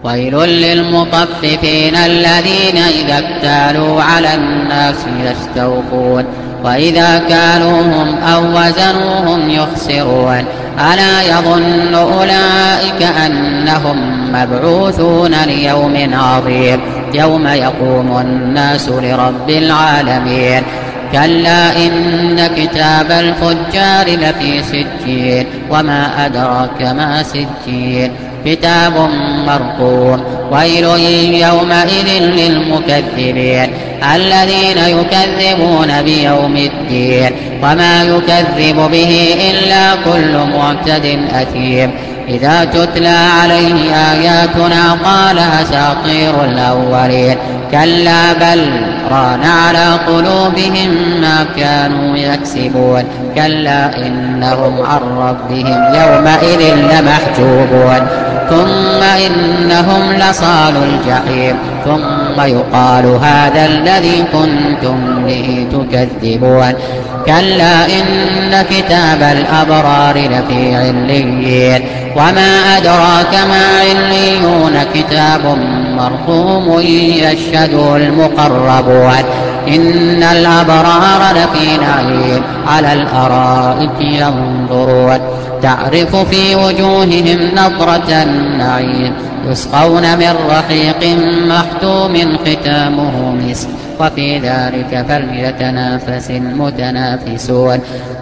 ويل للمطففين الذين إذا اكتالوا على الناس يستوفون وإذا كالوهم أو وزنوهم يخسرون ألا يظن أولئك أنهم مبعوثون ليوم عظيم يوم يقوم الناس لرب العالمين كلا إن كتاب الفجار لفي سجين وما أدراك ما سجين كتاب مرقوم ويل يومئذ للمكذبين الذين يكذبون بيوم الدين وما يكذب به إلا كل معتد أثيم إذا تتلى عليه آياتنا قال أساطير الأولين كلا بل ران على قلوبهم ما كانوا يكسبون كلا إنهم عن ربهم يومئذ لمحجوبون ثم إنهم لصالوا الجحيم ثم يقال هذا الذي كنتم به تكذبون كلا إن كتاب الأبرار لفي عليين وما أدراك ما عليون كتاب مرقوم يشهده المقربون إن الأبرار لفي نعيم على الأرائك ينظرون تعرف في وجوههم نضرة النعيم يسقون من رحيق مختوم ختامه مسك وفي ذلك فليتنافس المتنافسون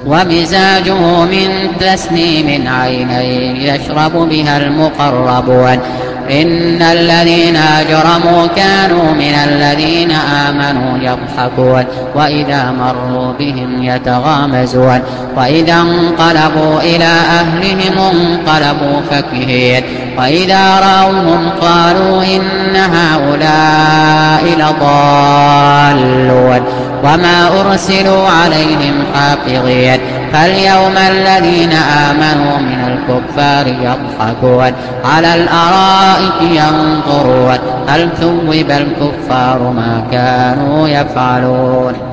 ومزاجه من تسنيم عينين يشرب بها المقربون إن الذين أجرموا كانوا من الذين آمنوا يضحكون وإذا مروا بهم يتغامزون وإذا انقلبوا إلى أهلهم انقلبوا فكهين وإذا رأوهم قالوا إن هؤلاء لضالون وما أرسلوا عليهم حافظين فاليوم الذين آمنوا من الكفار يضحكون على الأرائك ينظرون هل ثوب الكفار ما كانوا يفعلون